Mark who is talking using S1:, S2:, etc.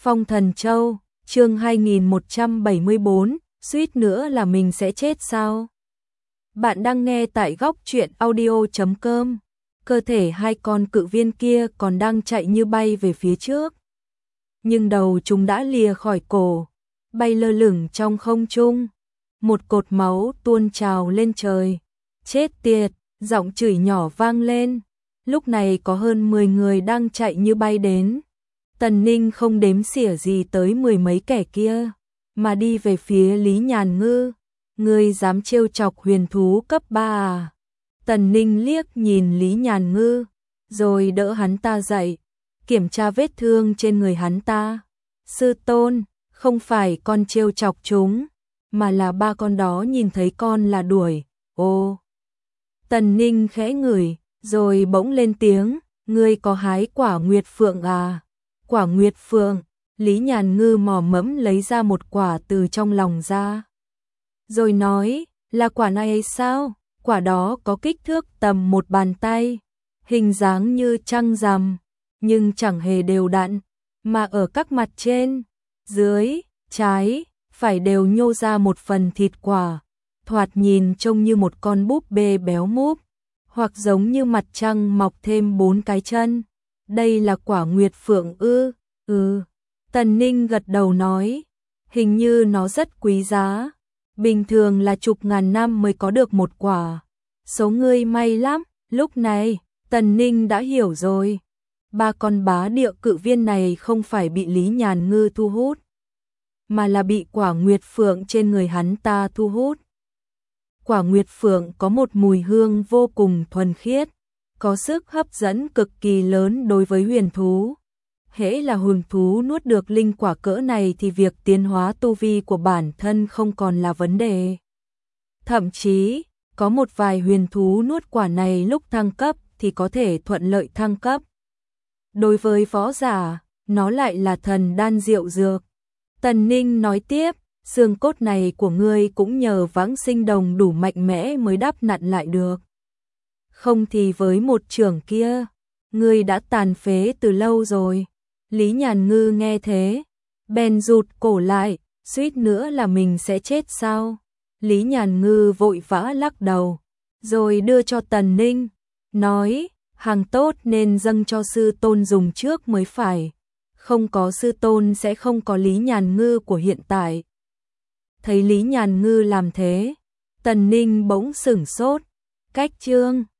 S1: Phong Thần Châu, chương 2174, suýt nữa là mình sẽ chết sao? Bạn đang nghe tại góc truyện audio.com. Cơ thể hai con cự viên kia còn đang chạy như bay về phía trước. Nhưng đầu chúng đã lìa khỏi cổ, bay lơ lửng trong không trung. Một cột máu tuôn trào lên trời. Chết tiệt, giọng chửi nhỏ vang lên. Lúc này có hơn 10 người đang chạy như bay đến. Tần Ninh không đếm xỉa gì tới mười mấy kẻ kia, mà đi về phía Lý Nhàn Ngư. Ngươi dám trêu chọc huyền thú cấp 3 à? Tần Ninh liếc nhìn Lý Nhàn Ngư, rồi đỡ hắn ta dậy, kiểm tra vết thương trên người hắn ta. Sư tôn, không phải con trêu chọc chúng, mà là ba con đó nhìn thấy con là đuổi. Ô! Tần Ninh khẽ ngửi, rồi bỗng lên tiếng, ngươi có hái quả nguyệt phượng à? Quả nguyệt phượng, Lý Nhàn Ngư mò mẫm lấy ra một quả từ trong lòng ra. Rồi nói, là quả này sao? Quả đó có kích thước tầm một bàn tay, hình dáng như trăng rằm, nhưng chẳng hề đều đặn, mà ở các mặt trên, dưới, trái, phải đều nhô ra một phần thịt quả, thoạt nhìn trông như một con búp bê béo múp, hoặc giống như mặt trăng mọc thêm 4 cái chân. Đây là quả nguyệt phượng ư? Tần Ninh gật đầu nói, hình như nó rất quý giá, bình thường là chục ngàn năm mới có được một quả. Số ngươi may lắm. Lúc này, Tần Ninh đã hiểu rồi. Ba con bá địa cự viên này không phải bị Lý Nhàn Ngư thu hút, mà là bị quả nguyệt phượng trên người hắn ta thu hút. Quả nguyệt phượng có một mùi hương vô cùng thuần khiết, có sức hấp dẫn cực kỳ lớn đối với huyền thú. Hễ là huyền thú nuốt được linh quả cỡ này thì việc tiến hóa tu vi của bản thân không còn là vấn đề. Thậm chí, có một vài huyền thú nuốt quả này lúc thăng cấp thì có thể thuận lợi thăng cấp. Đối với võ giả, nó lại là thần đan diệu dược. Tần Ninh nói tiếp, xương cốt này của ngươi cũng nhờ vãng sinh đồng đủ mạnh mẽ mới đắp nặn lại được. Không thì với một chưởng kia, ngươi đã tàn phế từ lâu rồi. Lý Nhàn Ngư nghe thế, bèn rụt cổ lại, suýt nữa là mình sẽ chết sao? Lý Nhàn Ngư vội vã lắc đầu, rồi đưa cho Tần Ninh, nói, hàng tốt nên dâng cho sư tôn dùng trước mới phải. Không có sư tôn sẽ không có Lý Nhàn Ngư của hiện tại. Thấy Lý Nhàn Ngư làm thế, Tần Ninh bỗng sửng sốt, cách chương